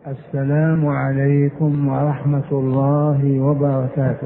السلام عليكم ورحمة الله وبركاته.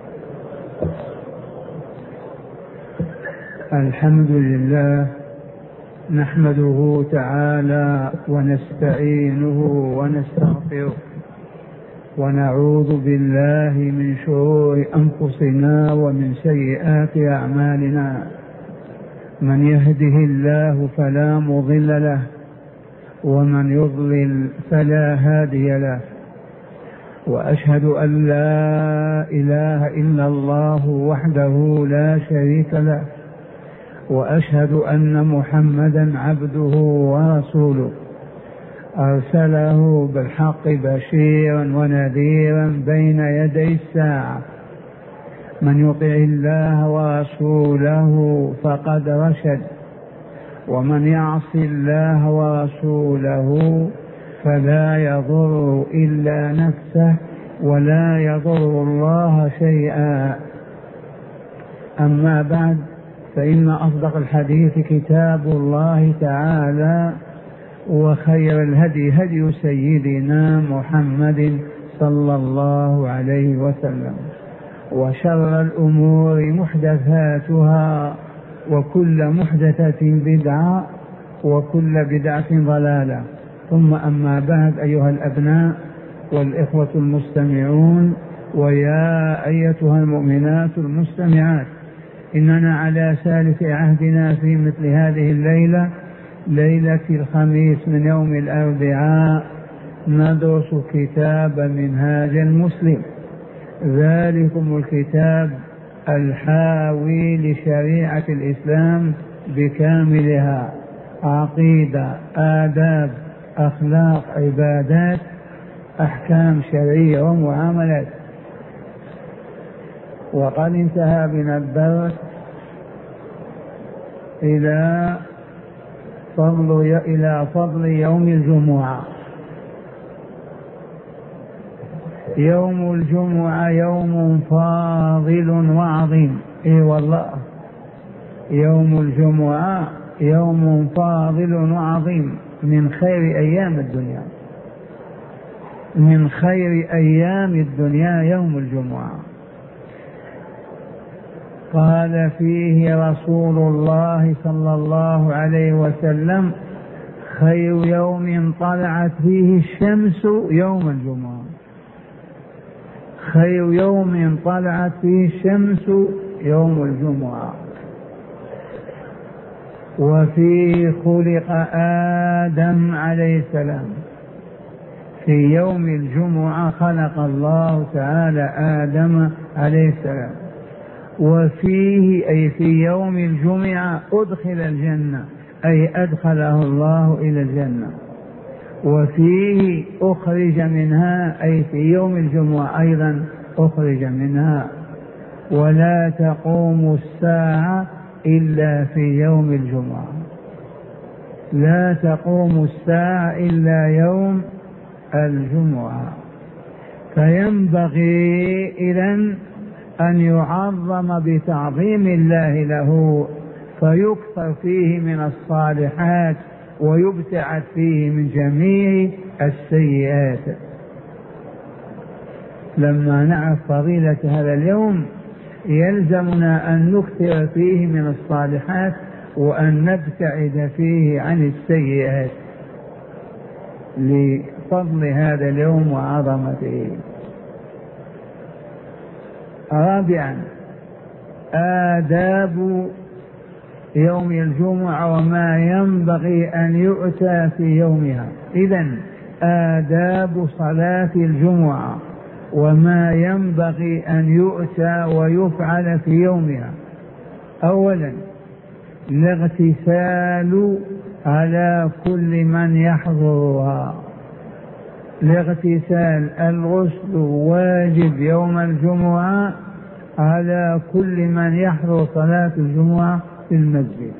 الحمد لله نحمده تعالى ونستعينه ونستغفره ونعوذ بالله من شرور أنفسنا ومن سيئات أعمالنا. من يهده الله فلا مضل له ومن يضلل فلا هادي له، وأشهد أن لا إله إلا الله وحده لا شريك له، وأشهد أن محمدا عبده ورسوله أرسله بالحق بشيرا ونذيرا بين يدي الساعة. من يطع الله ورسوله فقد رشد، ومن يعص الله ورسوله فلا يضر إلا نفسه ولا يضر الله شيئا. أما بعد، فإن أصدق الحديث كتاب الله تعالى، وخير الهدي هدي سيدنا محمد صلى الله عليه وسلم، وشر الأمور محدثاتها، وكل محدثة بدعة، وكل بدعة ضلالة. ثم أما بعد، أيها الأبناء والإخوة المستمعون، ويا أيتها المؤمنات المستمعات، إننا على سالف عهدنا في مثل هذه الليلة، ليلة الخميس من يوم الأربعاء، ندرس كتاب منهاج المسلم، ذلكم الكتاب الحاوي لشريعة الإسلام بكاملها: عقيدة، آداب، أخلاق، عبادات، أحكام شرعية ومعاملات. وقد انتهى بنا الدرس إلى فضل يوم الجمعة. يوم الجمعة يوم فاضل وعظيم، اي والله، يوم الجمعة يوم فاضل وعظيم، من خير أيام الدنيا، من خير أيام الدنيا يوم الجمعة. قال فيه رسول الله صلى الله عليه وسلم: خير يوم طلعت فيه الشمس يوم الجمعة. خير يوم طلعت فيه الشمس يوم الجمعة. وفيه خلق آدم عليه السلام. في يوم الجمعة خلق الله تعالى آدم عليه السلام. وفيه أي في يوم الجمعة أدخل الجنة، أي أدخله الله إلى الجنة. وفيه أخرج منها، أي في يوم الجمعة أيضا أخرج منها. ولا تقوم الساعة إلا في يوم الجمعة، لا تقوم الساعة إلا يوم الجمعة. فينبغي إذن أن يعظم بتعظيم الله له، فيكثر فيه من الصالحات، ويبتعد فيه من جميع السيئات. لما نعرف فضيلة هذا اليوم يلزمنا أن نكثر فيه من الصالحات، وأن نبتعد فيه عن السيئات لفضل هذا اليوم وعظمته. رابعا، آداب يوم الجمعة وما ينبغي أن يؤتى في يومها. إذن آداب صلاة الجمعة وما ينبغي أن يؤتى ويفعل في يومها. أولا، الاغتسال على كل من يحضرها. الاغتسال، الغسل واجب يوم الجمعة على كل من يحضر صلاة الجمعة في المسجد،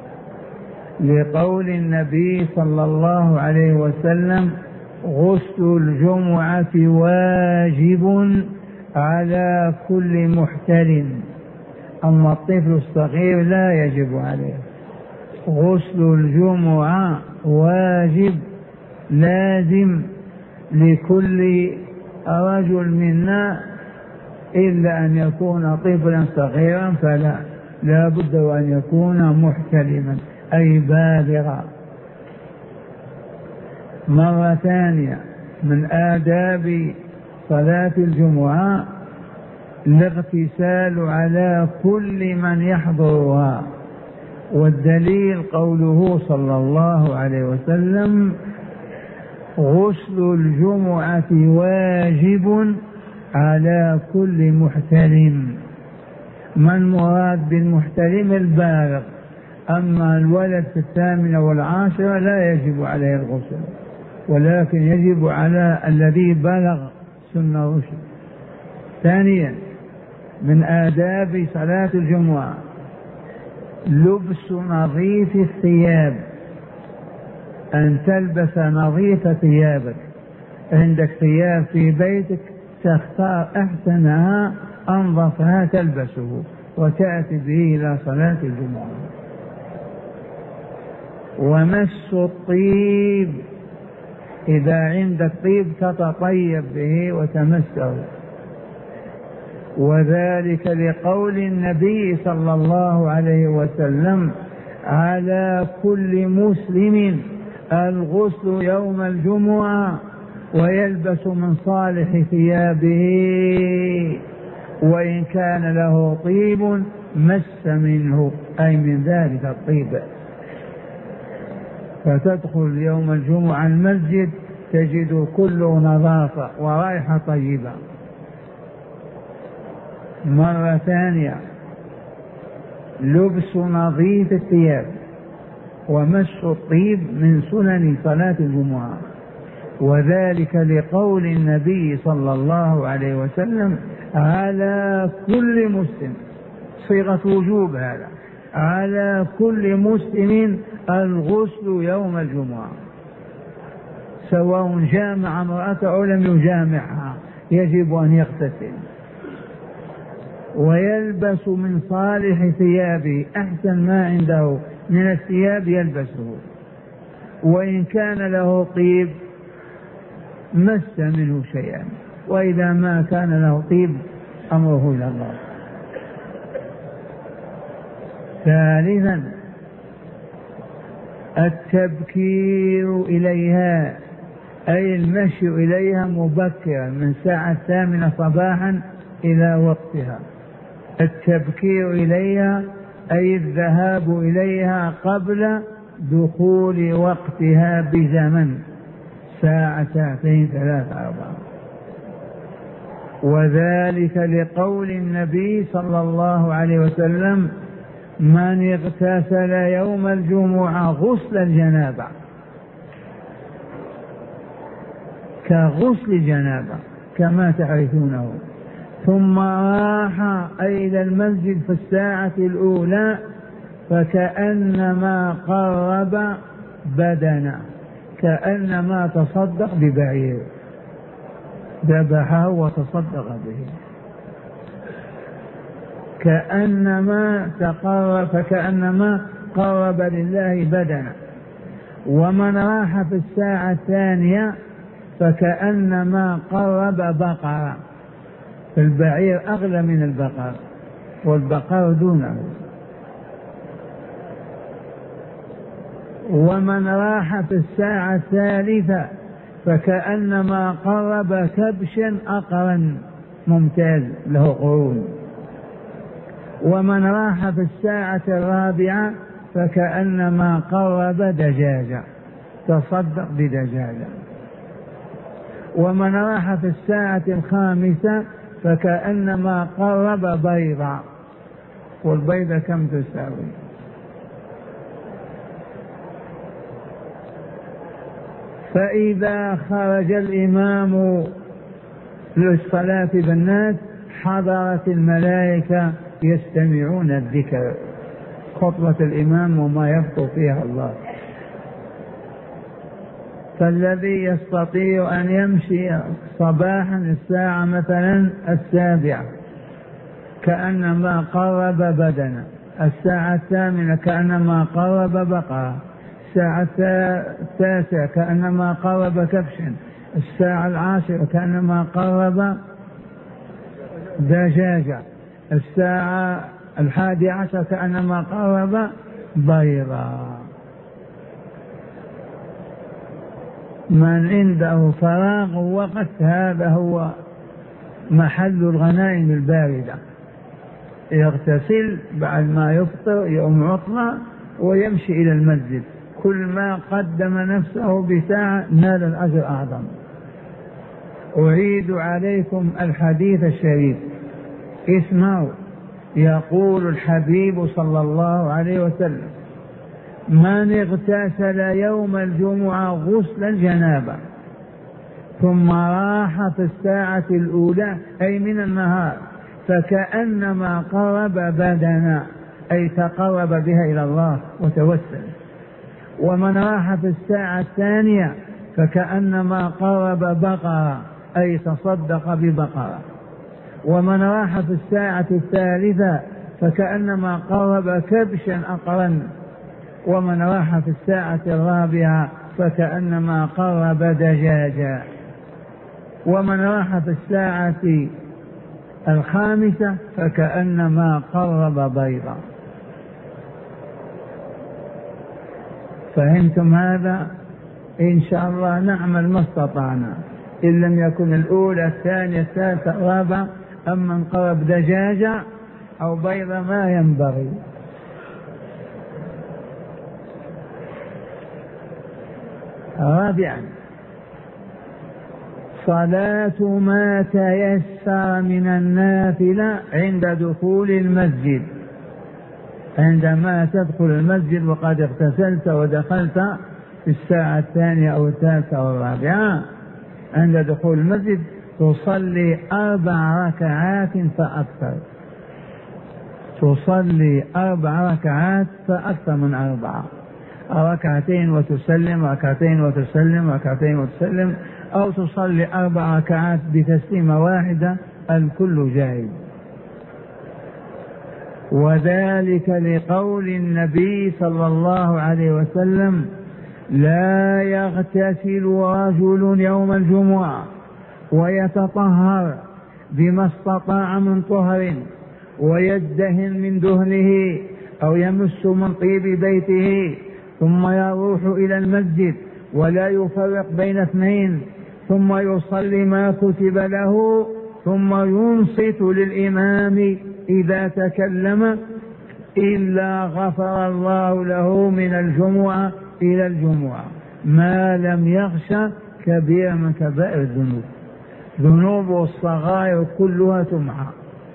لقول النبي صلى الله عليه وسلم: غسل الجمعة واجب على كل محتلم، أما الطفل الصغير لا يجب عليه. غسل الجمعة واجب لازم لكل رجل منا إلا أن يكون طفلا صغيرا، فلا بد وأن يكون محتلما أي بالغا. مرة ثانية من آداب صلاة الجمعة الاغتسال على كل من يحضرها، والدليل قوله صلى الله عليه وسلم: غسل الجمعة واجب على كل محتلم. من مراد بالمحتلم؟ البالغ. أما الولد في 18 لا يجب عليه الغسل، ولكن يجب على الذي بلغ سن الرشد. ثانيا من آداب صلاة الجمعة لبس نظيف الثياب، أن تلبس نظيف ثيابك. عندك ثياب في بيتك تختار أحسنها أنظفها تلبسه وتأتي به إلى صلاة الجمعة. ومس الطيب، إذا عندك طيب تتطيب به وتمسه، وذلك لقول النبي صلى الله عليه وسلم: على كل مسلم الغسل يوم الجمعة ويلبس من صالح ثيابه، وإن كان له طيب مس منه، أي من ذلك الطيب. فتدخل يوم الجمعة المسجد تجد كله نظافة ورائحة طيبة. مرة ثانية لبس نظيف الثياب ومس الطيب من سنن صلاة الجمعة، وذلك لقول النبي صلى الله عليه وسلم: على كل مسلم، صيغة وجوب هذا، على كل مسلم الغسل يوم الجمعة، سواء جامع امرأته أو لم يجامعها يجب أن يغتسل، ويلبس من صالح ثيابه، أحسن ما عنده من الثياب يلبسه، وإن كان له طيب مس منه شيئا، وإذا ما كان له طيب أمره إلى الله. ثالثا التبكير إليها، أي المشي إليها مبكرا من الساعة 8 صباحا إلى وقتها. التبكير إليها أي الذهاب إليها قبل دخول وقتها بزمن، ساعة 2 3 4. وذلك لقول النبي صلى الله عليه وسلم: من اغتسل يوم الجمعة غسل الجنابة، كغسل الجنابة كما تعرفونه، ثم راح أي إلى المسجد في الساعة الأولى، فكأنما قرب بدنا، كأنما تصدق ببعير، ذبحه وتصدق به، كأنما تقرب، فكأنما قرب لله بدنا. ومن راح في الساعة الثانية فكأنما قرب بقرة، البعير أغلى من البقر والبقر دونه. ومن راح في الساعة الثالثة فكأنما قرب كبشا أقرا ممتاز له قرون. ومن راح في الساعة الرابعة فكأنما قرب دجاجة، تصدق بدجاجة. ومن راح في الساعة الخامسة فكأنما قرب بيضة، والبيضة كم تساوي؟ فإذا خرج الإمام للصلاة بالناس حضرت الملائكة يستمعون الذكر، خطبة الإمام وما يذكر فيها الله. فالذي يستطيع أن يمشي صباحا الساعة مثلا 7 كأنما قرب بدنا، الساعة 8 كأنما قرب بقرة، الساعة 9 كأنما قرب كبشا، الساعة 10 كأنما قرب دجاجة، الساعة 11 كأنما قرب بيضا. من عنده فراغ وقت هذا هو محل الغنائم الباردة، يغتسل بعد ما يفطر يوم عطلة ويمشي إلى المسجد، كل ما قدم نفسه بساعة نال الأجر أعظم. أعيد عليكم الحديث الشريف، اسمعوا. يقول الحبيب صلى الله عليه وسلم: من اغتسل يوم الجمعة غسل الجنابة ثم راح في الساعة الأولى أي من النهار فكأنما قرب بدنا، أي تقرب بها إلى الله وتوسل. ومن راح في الساعة الثانية فكأنما قرب بقرة، أي تصدق ببقرة. ومن راح في الساعة الثالثة فكأنما قرب كبشا أقرن. ومن راح في الساعة الرابعة فكأنما قرب دجاجا. ومن راح في الساعة الخامسة فكأنما قرب بيضا. فهمتم هذا؟ إن شاء الله نعمل ما استطعنا، إن لم يكن الأولى الثانية الثالثة الرابعة. أما من قرب دجاجة أو بيضة ما ينبغي. رابعا: صلاة ما تيسر من النافلة عند دخول المسجد. عندما تدخل المسجد وقد اغتسلت ودخلت في الساعة الثانية أو الثالثة أو الرابعة، عند دخول المسجد تصلي 4 ركعات فأكثر. تصلي 4 ركعات فأكثر من 4، ركعتين وتسلم، ركعتين وتسلم، ركعتين وتسلم، أو تصلي 4 ركعات بتسليمة واحدة، الكل جائز. وذلك لقول النبي صلى الله عليه وسلم: لا يغتسل رجل يوم الجمعة ويتطهر بما استطاع من طهر ويدهن من دهنه أو يمس من طيب بيته ثم يروح إلى المسجد ولا يفرق بين اثنين ثم يصلي ما كتب له ثم ينصت للإمام إذا تكلم إلا غفر الله له من الجمعة إلى الجمعة ما لم يغش كبير من كبائر الذنوب. ذنوب الصغائر كلها تمحى.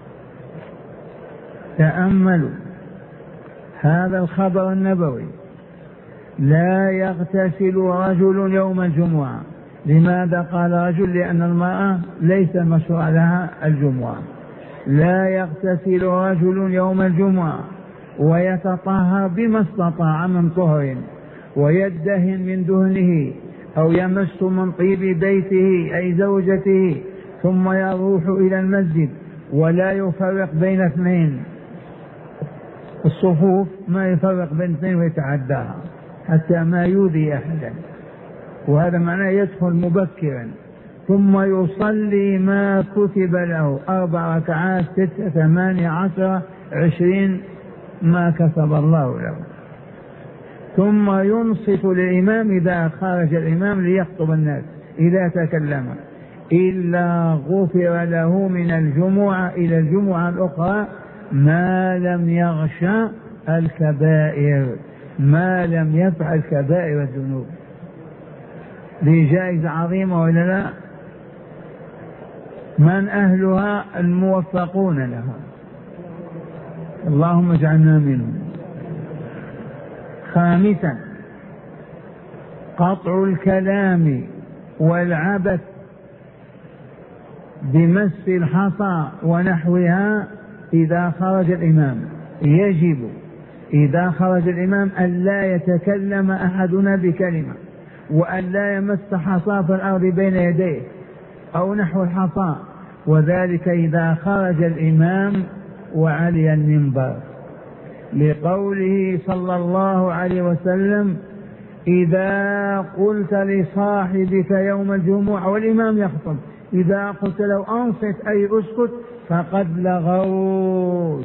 تأملوا هذا الخبر النبوي: لا يغتسل رجل يوم الجمعة. لماذا قال رجل؟ لأن المرأة ليس مشروع لها الجمعة. لا يغتسل رجل يوم الجمعة ويتطهر بما استطاع من طهر ويدهن من دهنه أو يمس من طيب بيته أي زوجته ثم يروح إلى المسجد ولا يفرق بين اثنين. الصفوف ما يفرق بين اثنين ويتعداها حتى ما يؤذي أحدا، وهذا معناه يدخل مبكرا. ثم يصلي ما كتب له 4 ركعات 6 8 10 20 ما كتب الله له. ثم ينصت للإمام إذا خرج الإمام ليخطب الناس إذا تكلم إلا غفر له من الجمعة إلى الجمعة الأخرى ما لم يغش الكبائر، ما لم يفعل كبائر الذنوب. دي جائزة عظيمة ولا لا؟ من أهلها؟ الموفقون لها، اللهم اجعلنا منهم. خامسا: قطع الكلام والعبث بمس الحصى ونحوها إذا خرج الإمام. يجب إذا خرج الإمام أن لا يتكلم أحدنا بكلمة، وأن لا يمس حصى في الأرض بين يديه أو نحو الحصى، وذلك إذا خرج الإمام وعلي المنبر، لقوله صلى الله عليه وسلم: إذا قلت لصاحبك يوم الجمعة والإمام يخطب، إذا قلت له أنصت أي أسكت فقد لغوت.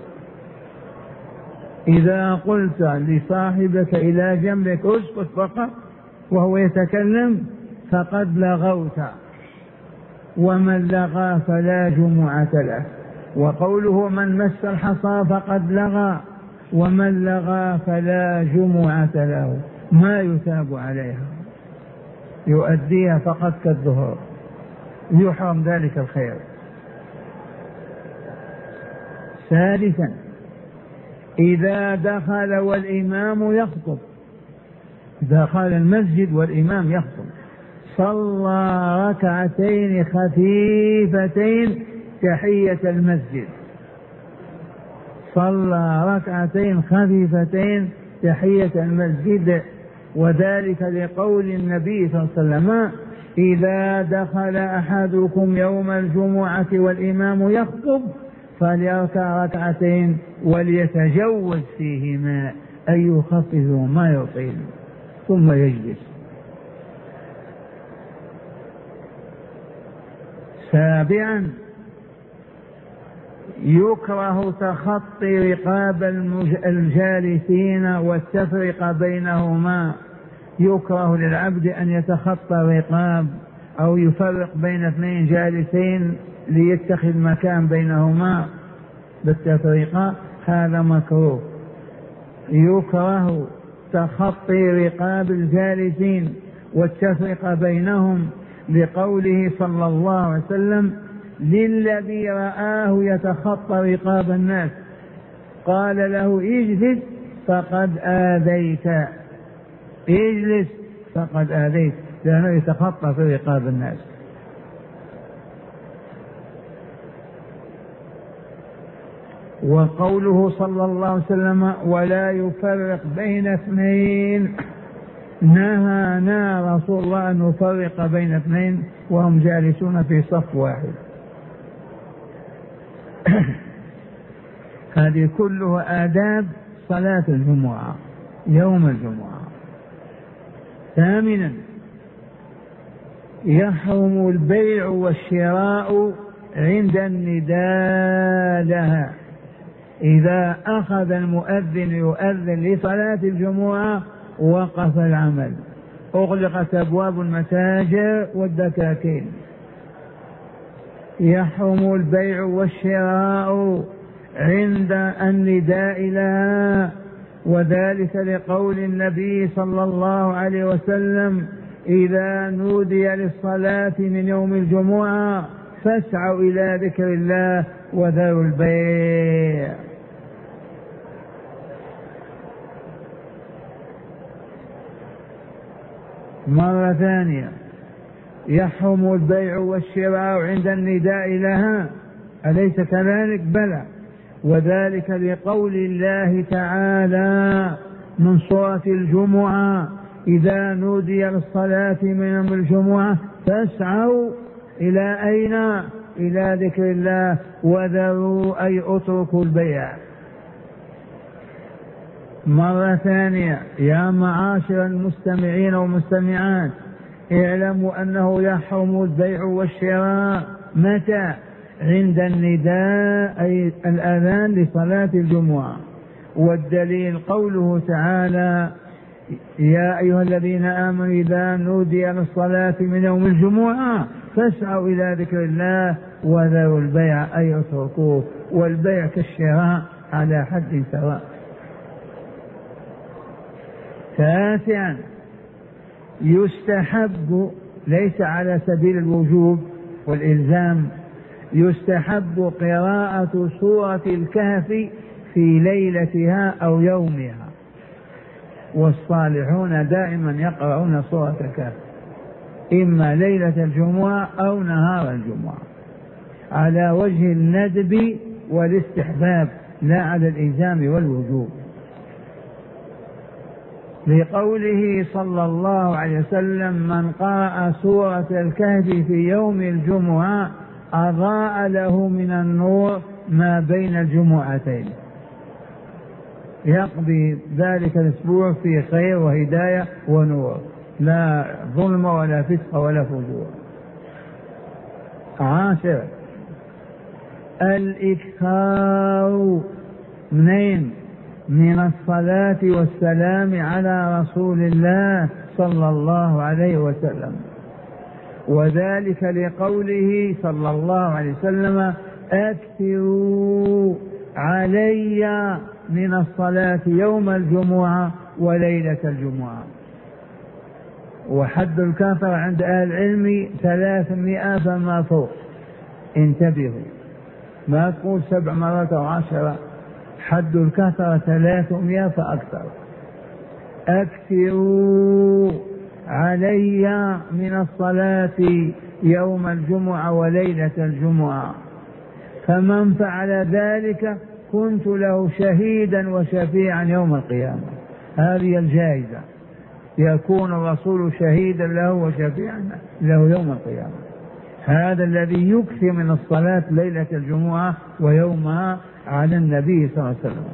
إذا قلت لصاحبك إلى جنبك أسكت فقط وهو يتكلم فقد لغوت. ومن لغى فلا جمعة له. وقوله من مس الحصى فقد لغى، ومن لغى فلا جمعة له، ما يثاب عليها، يؤديها فقط كالظهر، يحرم ذلك الخير. ثالثا إذا دخل والإمام يخطب، دخل المسجد والإمام يخطب، صلى ركعتين خفيفتين تحية المسجد، صلى ركعتين خفيفتين تحية المسجد، وذلك لقول النبي صلى الله عليه وسلم إذا دخل أحدكم يوم الجمعة والإمام يخطب فليركع ركعتين وليتجوز فيهما، أي يخفف ما يطيل ثم يجلس. سابعا يكره تخطي رقاب الجالسين والتفرقة بينهما، يكره للعبد أن يتخطى رقاب أو يفرق بين اثنين جالسين ليتخذ مكان بينهما بالتفرقة، هذا مكروه. يكره تخطي رقاب الجالسين والتفرقة بينهم لقوله صلى الله عليه وسلم للذي رآه يتخطى رقاب الناس قال له اجلس فقد آذيت، اجلس فقد آذيت، لأنه يتخطى في رقاب الناس. وقوله صلى الله عليه وسلم ولا يفرق بين اثنين، نهانا رسول الله أن نفرق بين اثنين وهم جالسون في صف واحد. هذه كلها آداب صلاة الجمعة يوم الجمعة. ثامنا يحرم البيع والشراء عند النداء لها، إذا أخذ المؤذن يؤذن لصلاة الجمعة وقف العمل، أغلقت أبواب المتاجر والدكاكين. يحرم البيع والشراء عند النداء لها، وذلك لقول النبي صلى الله عليه وسلم إذا نودي للصلاة من يوم الجمعة فاسعوا إلى ذكر الله وذروا البيع. مرة ثانية يحرم البيع والشراء عند النداء لها، أليس كذلك؟ بلى، وذلك لقول الله تعالى من سورة الجمعة إذا نودي للصلاة من يوم الجمعة فاسعوا إلى أين؟ إلى ذكر الله وذروا أي اتركوا البيع. مرة ثانية يا معاشر المستمعين والمستمعات اعلموا أنه يحرم البيع والشراء متى؟ عند النداء أي الأذان لصلاة الجمعة. والدليل قوله تعالى يا أيها الذين آمنوا إذا نودي للصلاة من يوم الجمعة فاسعوا إلى ذكر الله وذروا البيع أي اتركوه، والبيع كالشراء على حد سواء. تاسعا يستحب ليس على سبيل الوجوب والإلزام، يستحب قراءة سورة الكهف في ليلتها أو يومها، والصالحون دائما يقرؤون سورة الكهف إما ليلة الجمعة أو نهار الجمعة على وجه الندب والاستحباب لا على الإلزام والوجوب، لقوله صلى الله عليه وسلم من قرأ سورة الكهف في يوم الجمعة أضاء له من النور ما بين الجمعتين. يقضي ذلك الأسبوع في خير وهداية ونور، لا ظلم ولا فسق ولا فجور. 10 الإكثار من الصلاة والسلام على رسول الله صلى الله عليه وسلم، وذلك لقوله صلى الله عليه وسلم: أكثروا علي من الصلاة يوم الجمعة وليلة الجمعة. وحد الكثرة عند أهل العلم 300 فما فوق، انتبهوا، ما تقول 7 مرات أو 10، حد الكثرة 300 فأكثر. أكثروا علي من الصلاة يوم الجمعة وليلة الجمعة، فمن فعل ذلك كنت له شهيدا وشفيعا يوم القيامة. هذه الجائزة، يكون الرسول شهيدا له وشفيعا له يوم القيامة. هذا الذي يكثر من الصلاة ليلة الجمعة ويومها على النبي صلى الله عليه وسلم.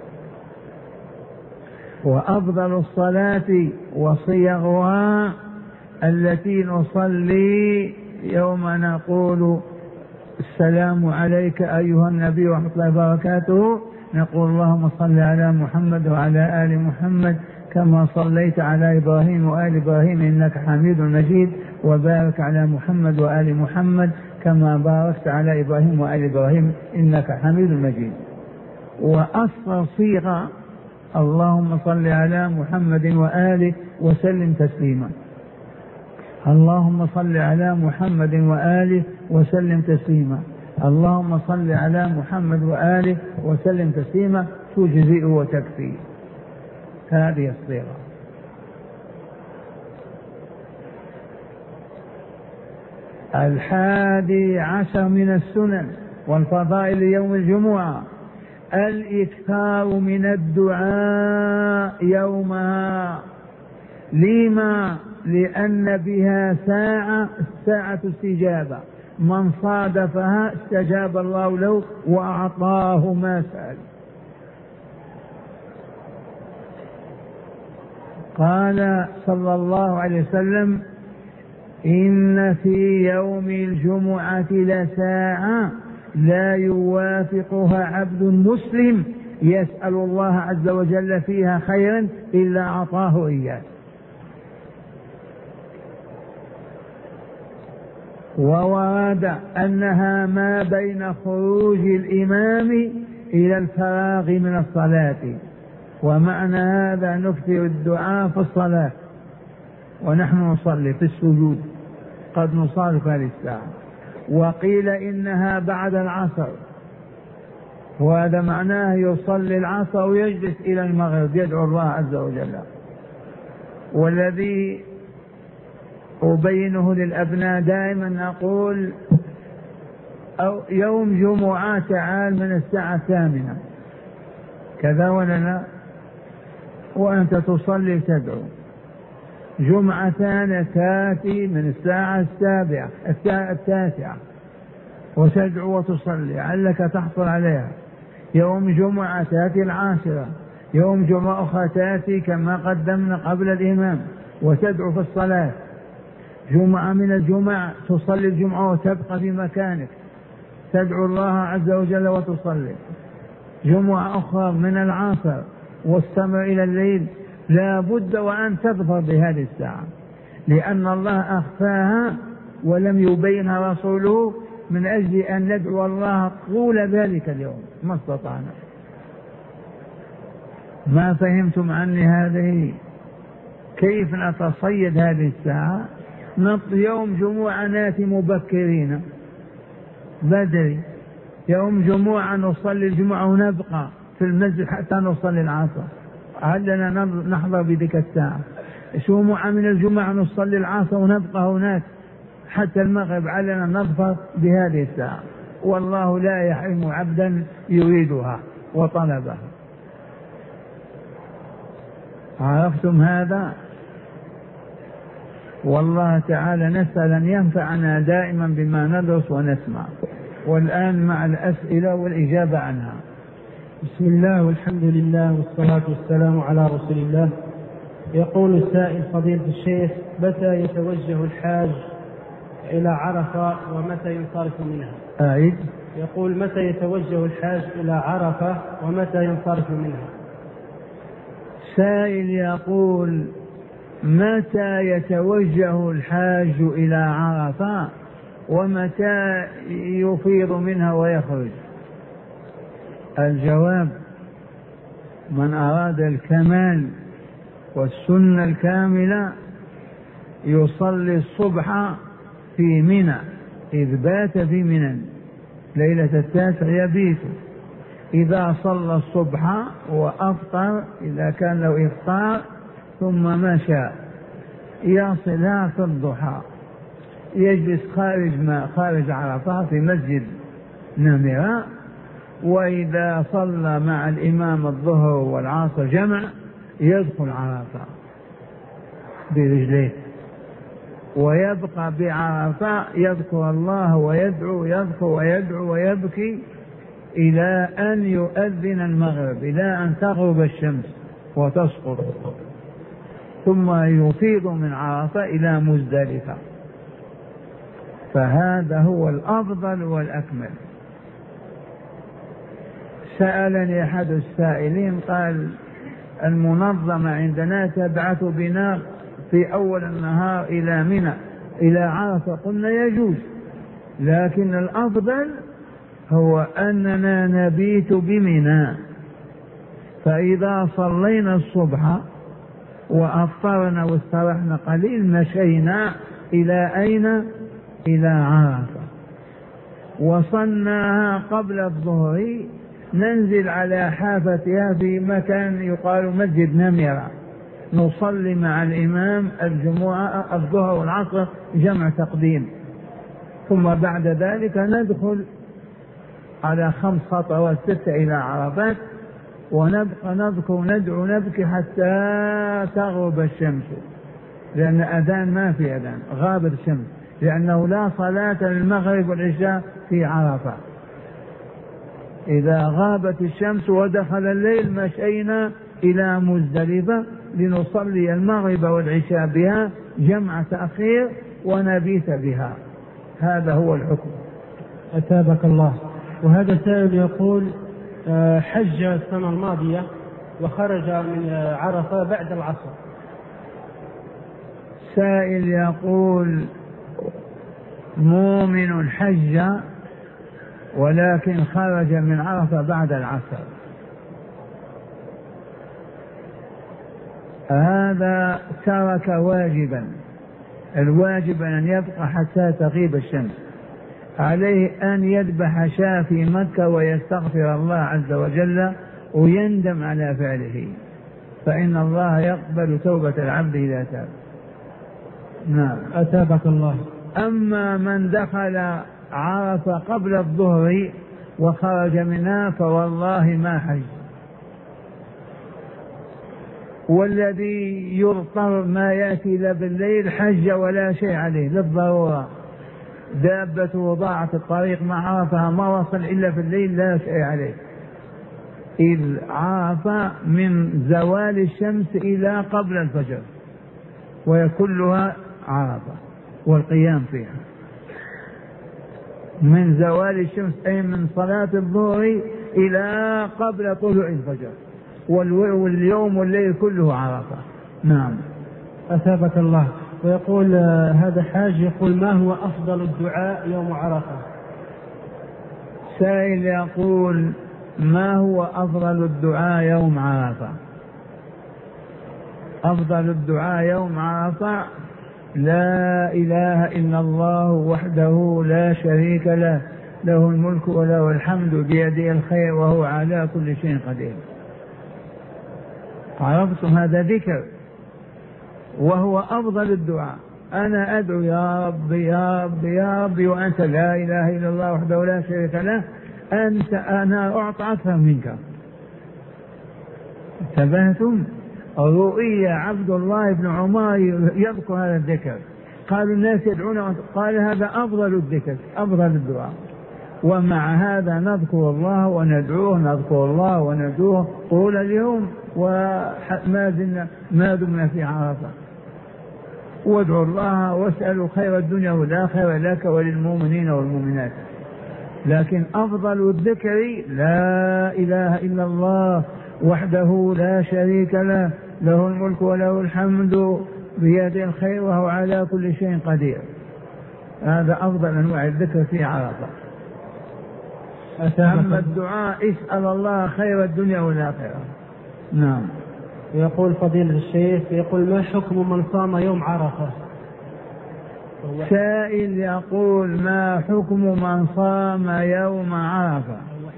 وأفضل الصلاة وصيغها التي نصلي يوم نقول السلام عليك أيها النبي ورحمة الله وبركاته، نقول: اللهم صل على محمد وعلى آل محمد كما صليت على إبراهيم وآل إبراهيم إنك حميد مجيد، وبارك على محمد وآل محمد كما باركت على إبراهيم وآل إبراهيم إنك حميد مجيد. وأصل صيغة: اللهم صل على محمد وآله وسلم تسليما. اللهم صل على محمد وآله وسلم تسليما. اللهم صل على محمد وآله وسلم تسليما، تجزئ وتكفي. هذه الصيغة. الحادي عشر من السنن والفضائل يوم الجمعة الإكثار من الدعاء يومها. لما؟ لأن بها ساعة استجابة، من صادفها استجاب الله له وأعطاه ما سأل. قال صلى الله عليه وسلم: إن في يوم الجمعة لساعة لا يوافقها عبد مسلم يسأل الله عز وجل فيها خيرا إلا أعطاه إياه. وورد أنها ما بين خروج الإمام إلى الفراغ من الصلاة، ومعنى هذا نكثر الدعاء في الصلاة ونحن نصلي في السجود، قد نصلي في هذه الساعة. وقيل إنها بعد العصر، وهذا معناه يصلي العصر ويجلس إلى المغرب يدعو الله عز وجل. والذي أبينه للأبناء دائما نقول: أو يوم جمعة تعال من الساعة 8 كذا ولا لا، وأنت تصلي تدعو. جمعة ثانية تأتي من الساعة 9 وتدعو وتصلي لعلك تحصل عليها. يوم جمعة تأتي 10، يوم جمعة أخرى تأتي كما قدمنا قبل الإمام وتدعو في الصلاة. جمعة من الجمعة تصلي الجمعة وتبقى في مكانك تدعو الله عز وجل وتصلي. جمعة أخرى من العصر واستمر إلى الليل، لا بد وأن تظفر بهذه الساعة، لأن الله أخفاها ولم يبينها رسوله من أجل أن ندعو الله طول ذلك اليوم ما استطعنا. ما فهمتم عني هذه؟ كيف نتصيد هذه الساعة؟ يوم جمعة ناتي مبكرين بدري، يوم جمعة نصلي الجمعة ونبقى في المسجد حتى نصلي العصر، علنا نحضر بذيك الساعة. جمعة من الجمعة نصلي العصر ونبقى هناك حتى المغرب، علنا نظفر بهذه الساعة. والله لا يحرم عبدا يريدها وطلبها. عرفتم هذا؟ والله تعالى نسأل أن ينفعنا دائما بما ندرس ونسمع. والآن مع الأسئلة والإجابة عنها. بسم الله والحمد لله والصلاة والسلام على رسول الله. يقول السائل: فضيلة الشيخ، متى يتوجه الحاج إلى عرفة ومتى ينصرف منها؟ يقول: متى يتوجه الحاج إلى عرفة ومتى ينصرف منها؟ سائل يقول: متى يتوجه الحاج إلى عرفة ومتى يفيض منها ويخرج؟ الجواب: من أراد الكمال والسنة الكاملة يصلي الصبح في منى، إذ بات في منى ليلة 9 يبيت. إذا صلى الصبح وأفطر إذا كان له إفطار ثم مشى يصلها في الضحى، يجلس خارج عرفة في مسجد نمرة، وإذا صلى مع الإمام الظهر والعصر جمع يدخل عرفة برجليه ويبقى بعرفة يذكر الله ويدعو، يذكر ويدعو ويبكي إلى أن يؤذن المغرب، إلى أن تغرب الشمس وتسقط، ثم يفيض من عرفة إلى مزدلفة. فهذا هو الأفضل والأكمل. سألني أحد السائلين قال: المنظمة عندنا تبعث بنا في أول النهار إلى منى إلى عرفة. قلنا يجوز، لكن الأفضل هو أننا نبيت بمنى، فإذا صلينا الصبح وأفطرنا واسترحنا قليل مشينا إلى أين؟ إلى عرفة. وصلناها قبل الظهر ننزل على حافتها في مكان يقال مسجد نمرة، نصلي مع الإمام الجمعة الظهر والعصر جمع تقديم، ثم بعد ذلك ندخل على 5 خطوات 6 إلى عرفات، ونبقى نذكر ندعو نبكي حتى تغرب الشمس، لأن أذان ما في أذان، غابت الشمس، لأنه لا صلاة للمغرب والعشاء في عرفة. إذا غابت الشمس ودخل الليل مشينا إلى مزدلفة لنصلي المغرب والعشاء بها جمع تأخير ونبيت بها. هذا هو الحكم. أتابك الله. وهذا سائل يقول: حج السنة الماضية وخرج من عرفة بعد العصر. سائل يقول: مؤمن حج ولكن خرج من عرفة بعد العصر، هذا ترك واجبا، الواجب أن يبقى حتى تغيب الشمس، عليه أن يذبح شاة في مكة ويستغفر الله عز وجل ويندم على فعله، فإن الله يقبل توبة العبد إذا تاب. نعم. أتابك الله. أما من دخل عرفة قبل الظهر وخرج منها فوالله ما حج، والذي يضطر ما يأتي إلا بالليل حج ولا شيء عليه للضرورة، دابته ضاعت الطريق مع عرفة ما وصل إلا في الليل لا شيء عليه، إذ عرفة من زوال الشمس إلى قبل الفجر وهي كلها عرفة والقيام فيها، من زوال الشمس أي من صلاة الظهر إلى قبل طلوع الفجر، واليوم والليل كله عرفة. نعم. أثابك الله. ويقول هذا حاج يقول: ما هو أفضل الدعاء يوم عرفة؟ سائل يقول: ما هو أفضل الدعاء يوم عرفة؟ أفضل الدعاء يوم عرفة: لا إله إلا الله وحده لا شريك له، له الملك وله الحمد بيده الخير وهو على كل شيء قدير. عرفتم هذا ذكر وهو أفضل الدعاء. أنا أدعو يا رب يا رب يا رب وأنت لا إله إلا الله وحده لا شريك له، أنا أعطى أكثر منك. انتبهتم؟ رؤيا عبد الله بن عمر يذكر هذا الذكر، قالوا الناس يدعون، قال هذا أفضل الذكر أفضل الدعاء. ومع هذا نذكر الله وندعوه، نذكر الله وندعوه طول اليوم ما دمنا في عرفة. وادعوا الله واسألوا خير الدنيا والآخرة لك وللمؤمنين والمؤمنات. لكن أفضل الذكر لا إله إلا الله وحده لا شريك له، له الملك وله الحمد بيده الخير وهو على كل شيء قدير. هذا أفضل أنواع الذكر في عرفة. أما الدعاء اسأل الله خير الدنيا والآخرة. نعم. يقول فضيلة الشيخ، يقول ما حكم من صام يوم عرفة؟ سائل يقول ما حكم من صام يوم عرفة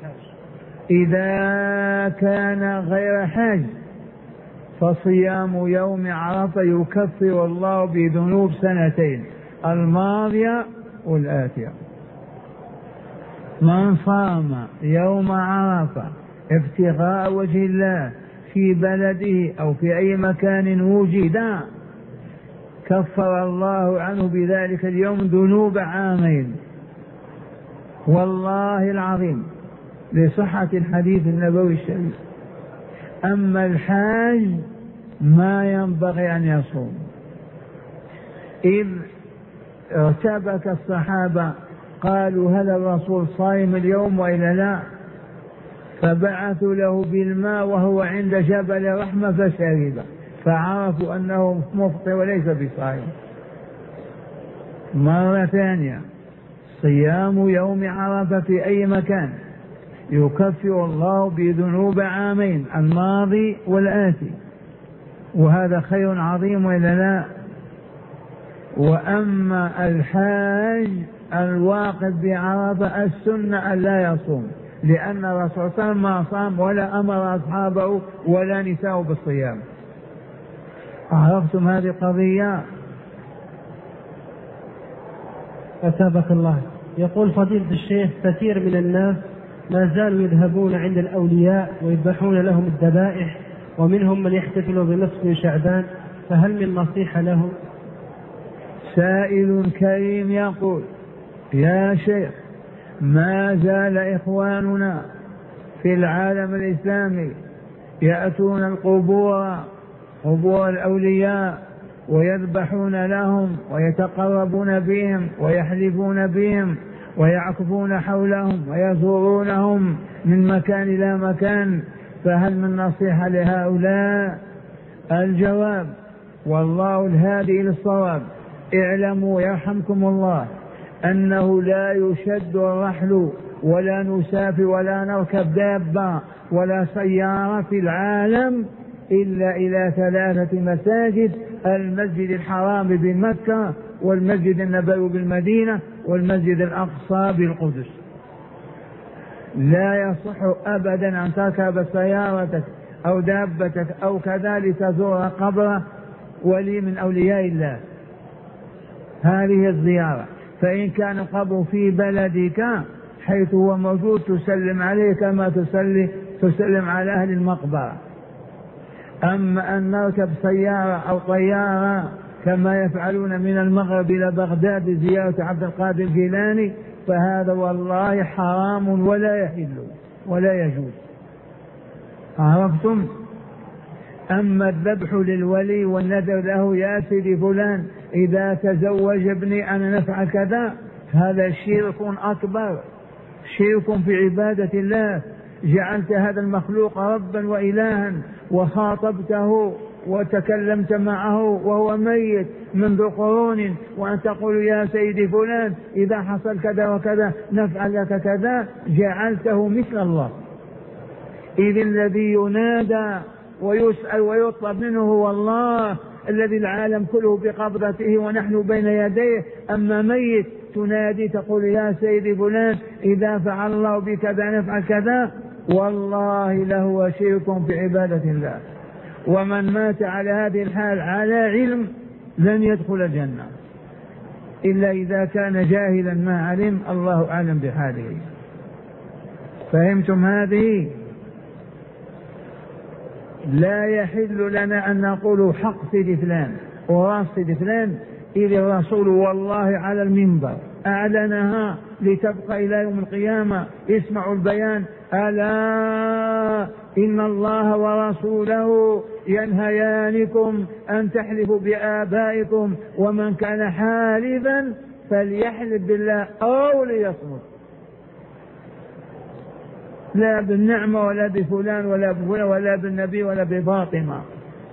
إذا كان غير حاج؟ فصيام يوم عرفة يكفر الله بذنوب سنتين الماضية والآتية. من صام يوم عرفة ابتغاء وجه الله في بلده أو في أي مكان وجد كفر الله عنه بذلك اليوم ذنوب عامين، والله العظيم، لصحة الحديث النبوي الشريف. أما الحاج ما ينبغي أن يصوم، إذ ارتبك الصحابة قالوا هل الرسول صائم اليوم وإلا لا؟ فبعثوا له بالماء وهو عند جبل رحمة فشرب، فعرفوا أنه مفطر وليس بصائم. مرة ثانية، صيام يوم عرفة في أي مكان يكفر الله بذنوب عامين الماضي والآتي، وهذا خير عظيم وإلا لا؟ وأما الحاج الواقف بعرفة السنة أن لا يصوم، لأن الرسول صلى الله عليه وسلم ما صام ولا أمر أصحابه ولا نساء بالصيام. عرفتم هذه القضية؟ أثابك الله. يقول فضيلة الشيخ كثير من الناس ما زالوا يذهبون عند الأولياء ويذبحون لهم الذبائح، ومنهم من يحتفل بنصف شعبان، فهل من نصيحة لهم؟ سائل كريم يقول يا شيخ ما زال إخواننا في العالم الإسلامي يأتون القبور، قبور الأولياء، ويذبحون لهم ويتقربون بهم ويحلفون بهم ويعكفون حولهم ويزورونهم من مكان إلى مكان، فهل من نصيحة لهؤلاء؟ الجواب والله الهادي إلى الصواب، اعلموا يرحمكم الله أنه لا يشد الرحل ولا نسافر ولا نركب دابة ولا سيارة في العالم إلا إلى 3 مساجد: المسجد الحرام بمكة، والمسجد النبوي بالمدينة، والمسجد الأقصى بالقدس. لا يصح أبدا أن تركب سيارتك أو دابتك أو كذا لتزور قبر ولي من أولياء الله. هذه الزيارة، فإن كان قبر في بلدك حيث هو موجود تسلم عليه كما تسلم على أهل المقبرة. أما أن نركب سيارة أو طيارة كما يفعلون من المغرب إلى بغداد لزيارة عبد القادر الجيلاني، فهذا والله حرام ولا يحل ولا يجوز. عرفتم؟ أما الذبح للولي والنذر له: يا سيدي فلان إذا تزوج ابني أنا نفعل كذا، هذا شرك أكبر، شرك في عبادة الله. جعلت هذا المخلوق ربا وإلها وخاطبته وتكلمت معه وهو ميت منذ قرون، وأن تقول يا سيدي فلان إذا حصل كذا وكذا نفعل لك كذا، جعلته مثل الله. إذ الذي ينادى ويسأل ويطلب منه هو الله الذي العالم كله بقبضته ونحن بين يديه. أما ميت تنادي تقول يا سيدي فلان إذا فعل الله بكذا نفعل كذا، والله لهو شرك في عبادة الله. ومن مات على هذه الحال على علم لن يدخل الجنة إلا إذا كان جاهلا ما علم، الله أعلم بحاله. فهمتم هذه؟ لا يحل لنا أن نقول حق سيد فلان وراس سيد فلان، إذ الرسول والله على المنبر أعلنها لتبقى إلى يوم القيامة. اسمعوا البيان: ألا إن الله ورسوله ينهيانكم أن تحلفوا بآبائكم، ومن كان حالفا فليحلف بالله أو ليصمت. لا بالنعمة ولا بفلان ولا بفلان ولا بالنبي ولا بفاطمة.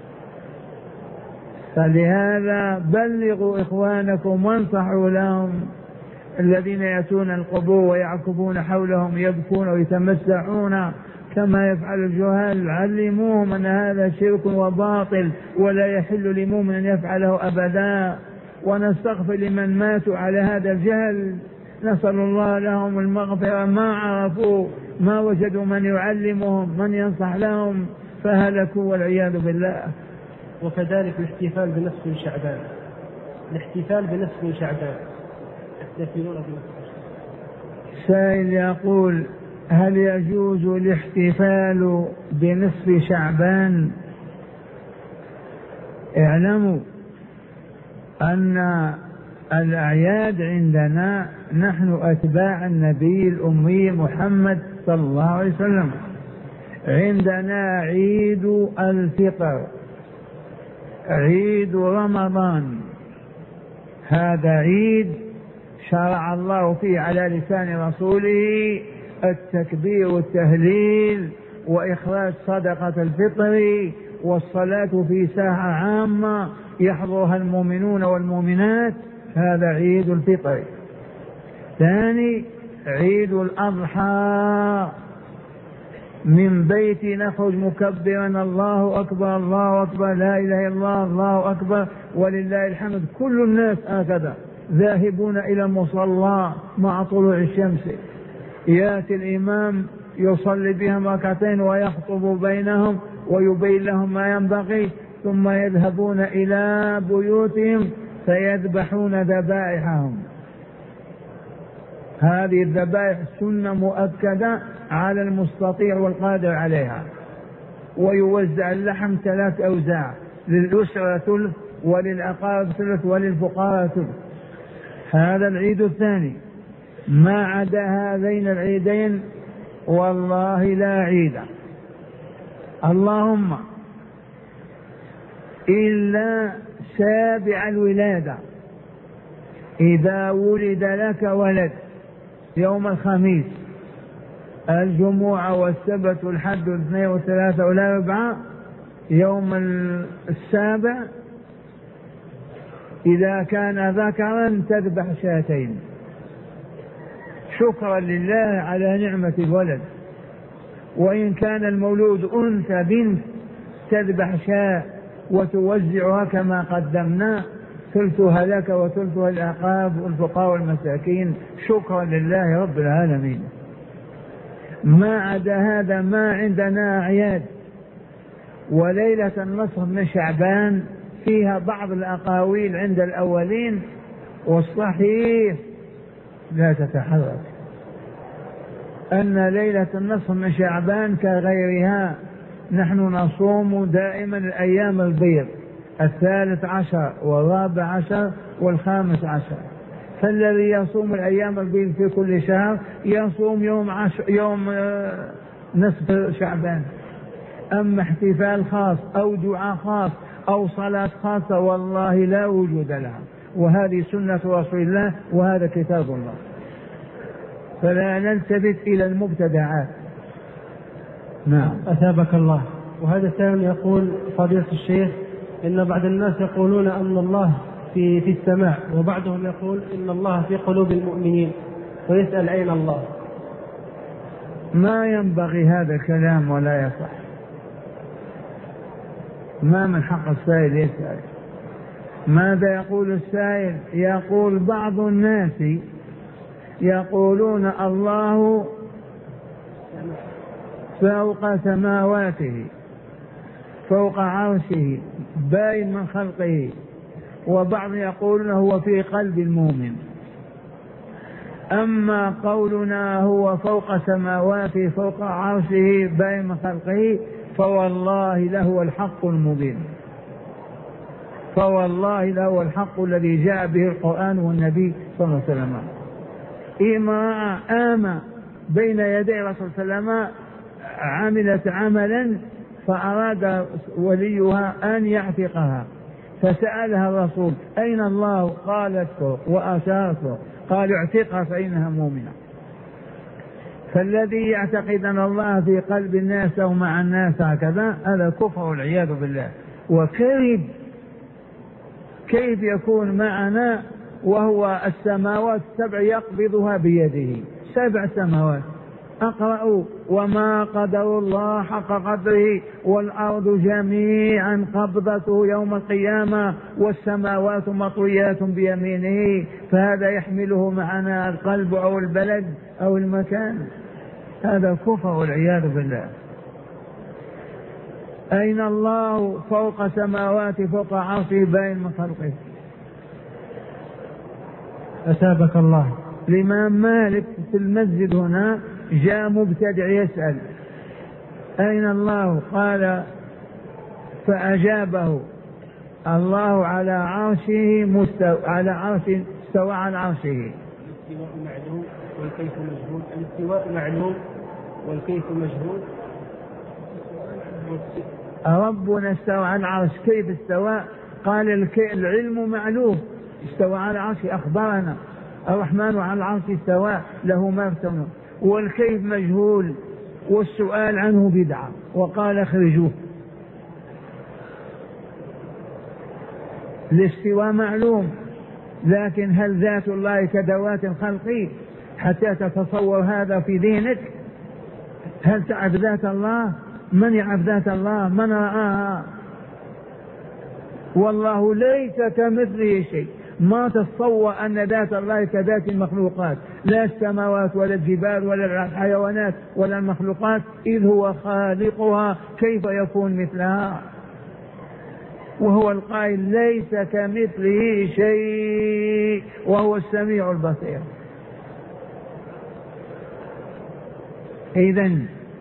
فلهذا بلغوا إخوانكم وانصحوا لهم، الذين يأتون القبور ويعكفون حولهم يبكون ويتمسحون كما يفعل الجهال، علموهم أن هذا شرك وباطل ولا يحل لمؤمن أن يفعله أبدا. ونستغفر لمن ماتوا على هذا الجهل، نسأل الله لهم المغفرة. ما عرفوا، ما وجدوا من يعلمهم من ينصح لهم فهلكوا والعياذ بالله. وكذلك الاحتفال بنصف شعبان، الاحتفال بنصف شعبان يحتفلون بنصف. سائل يقول: هل يجوز الاحتفال بنصف شعبان؟ اعلموا أن الأعياد عندنا نحن أتباع النبي الأمي محمد صلى الله عليه وسلم. عندنا عيد الفطر، عيد رمضان، هذا عيد شرع الله فيه على لسان رسوله التكبير والتهليل وإخراج صدقة الفطر والصلاة في ساحة عامة يحضرها المؤمنون والمؤمنات. هذا عيد الفطر. ثاني عيد الأضحى، من بيت نخرج مكبرا الله أكبر الله أكبر لا إله إلا الله الله أكبر ولله الحمد. كل الناس هكذا ذاهبون إلى المصلى مع طلوع الشمس، يأتي الإمام يصلي بهم ركعتين ويخطب بينهم ويبين لهم ما ينبغي، ثم يذهبون إلى بيوتهم فيذبحون ذبائحهم. هذه الذبائح سنة مؤكدة على المستطيع والقادر عليها. ويوزع اللحم 3 أوزاع، للأسرة ثلث وللأقارب ثلث وللفقراء ثلث. هذا العيد الثاني. ما عدا هذين العيدين والله لا عيد اللهم إلا سابع الولادة. إذا ولد لك ولد يوم الخميس، الجمعة والسبت والحد والاثنين والثلاثة والأربعاء، يوم السابع إذا كان ذكرا تذبح 2 شكرا لله على نعمة الولد. وإن كان المولود أنثى بنت تذبح 2 وتوزعها كما قدمنا، ثلثها لك وثلثها للأقارب والفقراء والمساكين شكرا لله رب العالمين. ما عدا هذا ما عندنا أعياد. وليلة النصف من شعبان فيها بعض الأقاويل عند الأولين، والصحيح لا تتحرك أن ليلة النصف من شعبان كغيرها. نحن نصوم دائما الأيام البيض، 13 و14 و15. فالذي يصوم الأيام البيض في كل شهر يصوم يوم نصف شعبان. أما احتفال خاص أو دعاء خاص أو صلاة خاصة والله لا وجود لها، وهذه سنة رسول الله وهذا كتاب الله. فلا نلتفت إلى المبتدعات. نعم. أثابك الله. وهذا الثاني يقول: فضيلة الشيخ، إن بعض الناس يقولون أن الله في السماء، وبعضهم يقول إن الله في قلوب المؤمنين، ويسأل أين الله. ما ينبغي هذا الكلام ولا يصح. ما من حق السائل يسأل. ماذا يقول السائل؟ يقول بعض الناس يقولون الله فوق سماواته فوق عرشه باين من خلقه، وبعض يقولون هو في قلب المؤمن. أما قولنا هو فوق سماواته فوق عرشه باين من خلقه فوالله له الحق المبين، فوالله له الحق الذي جاء به القرآن والنبي صلى الله عليه وسلم. امرأة آمة بين يدي الرسول صلى الله عليه وسلم عملت عملا فأراد وليها أن يعتقها، فسألها الرسول أين الله؟ قالت وأشارت، قال اعتقها فإنها مؤمنة. فالذي يعتقد أن الله في قلب الناس أو مع الناس هكذا هذا كفر والعياذ بالله. كيف يكون معنا وهو السماوات السبع يقبضها بيده؟ 7 سماوات. اقرأوا وما قدر الله حق قدره والأرض جميعا قبضته يوم القيامة والسماوات مطويات بيمينه، فهذا يحمله معنا القلب أو البلد أو المكان. هذا كفر والعياذ بالله. أين الله فوق سماوات فوق عرشه باين من خلقه. أثابك الله. الإمام مالك في المسجد هنا جاء مبتدع يسأل أين الله؟ قال فأجابه الله على عرشه مستوى على عرشه استوى على عرشه. الاستواء معلوم والكيف مجهول. الاستواء معلوم والكيف مجهول. ربنا استوى على العرش، كيف استوى؟ قال العلم معلوم، استوى على العرش أخبرنا الرحمن على العرش استوى له ما ارتمى، والكيف مجهول والسؤال عنه بدعة، وقال اخرجوه. الاستواء معلوم، لكن هل ذات الله كذوات الخلق حتى تتصور هذا في ذهنك؟ هل تعرف ذات الله؟ من يعرف ذات الله؟ من رآها؟ والله ليس كمثله شيء. ما تتصور أن ذات الله كذات المخلوقات، لا السماوات ولا الجبال ولا الحيوانات ولا المخلوقات، إذ هو خالقها، كيف يكون مثلها؟ وهو القائل ليس كمثله شيء وهو السميع البصير. إذن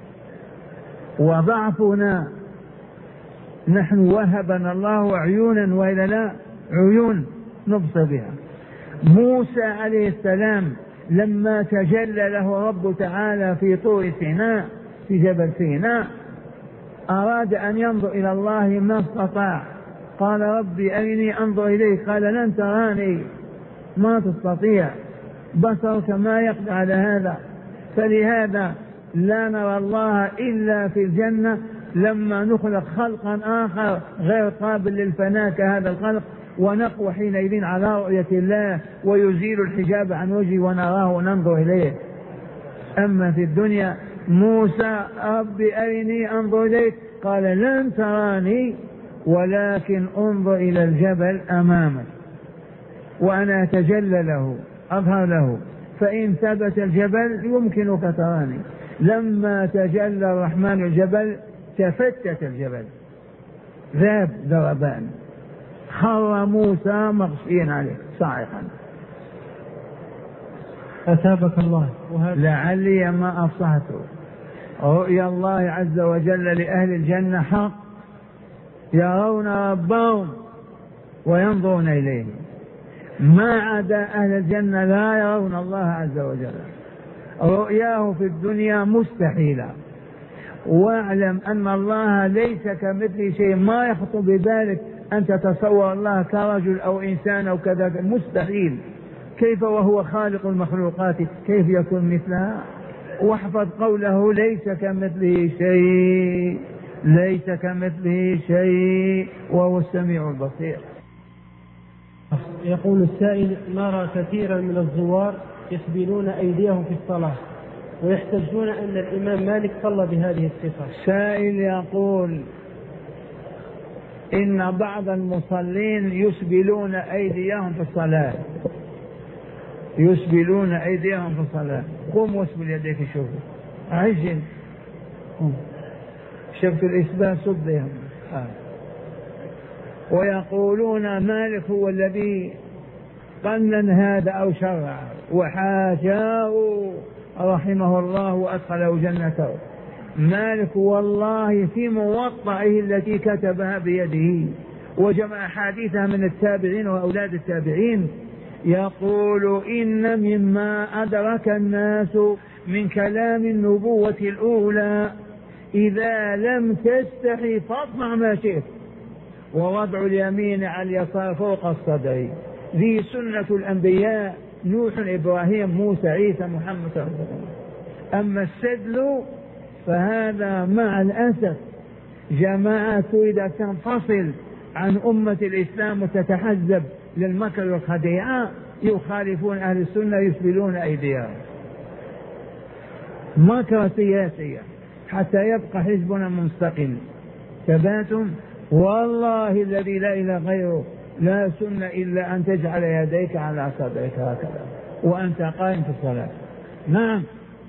وضعفنا نحن وهبنا الله عيونا وإلا لا عيون نبصر بها. موسى عليه السلام لما تجلى له رب تعالى في طور سيناء في جبل سيناء أراد أن ينظر إلى الله ما استطاع، قال ربي أرني أنظر إليك، قال لن تراني، ما تستطيع، بصرك ما يقدر على هذا. فلهذا لا نرى الله إلا في الجنة لما نخلق خلقا آخر غير قابل للفناء كهذا الخلق، ونقوى حينئذ على رؤية الله ويزيل الحجاب عن وجهه ونراه وننظر إليه. أما في الدنيا موسى ربي أرني أنظر إليك، قال لن تراني ولكن انظر إلى الجبل أمامك وأنا أتجلى له أظهر له، فإن ثبت الجبل يمكنك تراني. لما تجلى الرحمن الجبل تفتت الجبل، ذاب ذربان، خر موسى مغشيا عليه صاعقا. أثابك الله. لعلي ما أفصحته. رؤيا الله عز وجل لأهل الجنة حق، يرون ربهم وينظرون إليه، ما عدا أهل الجنة لا يرون الله عز وجل. رؤياه في الدنيا مستحيلة. واعلم أن الله ليس كمثله شيء، ما يخطر بذلك أن تتصور الله كرجل أو إنسان أو كذا، مستحيل. كيف وهو خالق المخلوقات كيف يكون مثلها؟ واحفظ قوله ليس كمثله شيء، ليس كمثله شيء وهو السميع البصير. يقول السائل: نرى كثيرا من الزوار يسبلون أيديهم في الصلاة ويحتجون أن الإمام مالك صلى بهذه الصفة. سائل يقول إن بعض المصلين يسبلون أيديهم في الصلاة، يسبلون أيديهم في الصلاة. قم واسبل يديك شوف عجل، شفت الإسبال صدهم. ويقولون مالك هو الذي قنن هذا أو شرع، وحاشاه رحمه الله وأدخله جنته. مالك والله في موطئه التي كتبها بيده وجمع أحاديثها من التابعين وأولاد التابعين، يقول إن مما أدرك الناس من كلام النبوة الأولى إذا لم تستحي فاصنع ما شئت، ووضع اليمين على اليسار فوق الصدر، ذي سنة الأنبياء، نوح، إبراهيم، موسى، عيسى، محمد صلى الله عليه وسلم. أما السدل فهذا مع الأسف جماعة تريد أن تنفصل عن أمة الإسلام وتتحزب للمكر والخديعة، يخالفون أهل السنة يسبلون أيديهم، مكر سياسية حتى يبقى حزبنا مستقل. ثباتم والله الذي لا إله غيره لا سنة إلا أن تجعل يديك على صدرك هكذا وأنت قائم في الصلاة. نعم،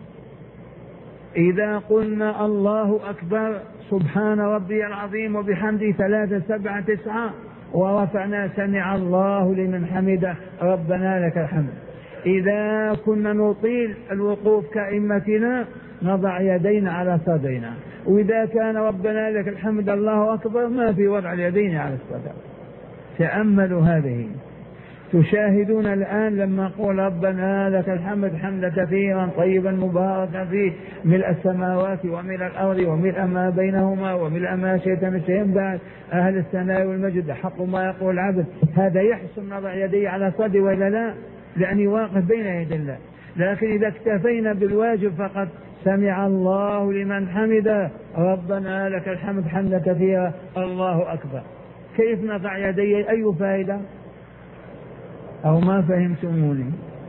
إذا قلنا الله أكبر سبحان ربي العظيم وبحمده 3 7 9 ورفعنا سمع الله لمن حمده ربنا لك الحمد، إذا كنا نطيل الوقوف كأئمتنا نضع يدينا على صدرنا، وإذا كان ربنا لك الحمد الله أكبر ما في وضع اليدين على الصدر. تأملوا هذه. تشاهدون الآن لما قول ربنا لك الحمد حمدا كثيرا طيبا مباركا فيه ملء السماوات وملء الأرض وملء ما بينهما وملء ما شئت من شيء بعد، أهل الثناء والمجد حق ما يقول العبد. هذا يحسن نضع يدي على صدري ولا لا؟ لأني واقف بين يدي الله. لكن إذا اكتفينا بالواجب فقط سمع الله لمن حمده ربنا لك الحمد حمدا كثيرا الله أكبر، كيف نضع يدي؟ أي فائدة؟ أو ما فهمتموني؟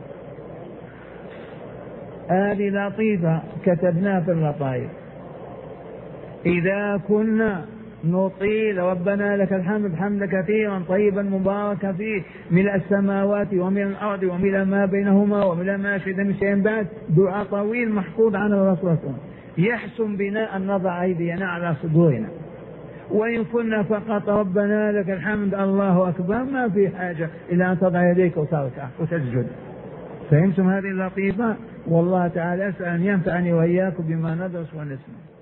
هذه لطيفة كتبناها في اللطائف. إذا كنا نطيل ربنا لك الحمد حمدا كثيرا طيبا مباركا فيه ملء السماوات وملء الأرض وملء ما بينهما وملء ما شئت من شيء بعد، دعاء طويل محفوظ عن الرسول، يحسن بنا أن نضع أيدينا على صدورنا. وإن كنا فقط ربنا لك الحمد الله أكبر ما في حاجة إلى أن تضع يديك وتركع وتسجد. فهمتم هذه اللطيفة؟ والله تعالى أسأل أن ينفعني وإياكم بما ندرس ونسمع.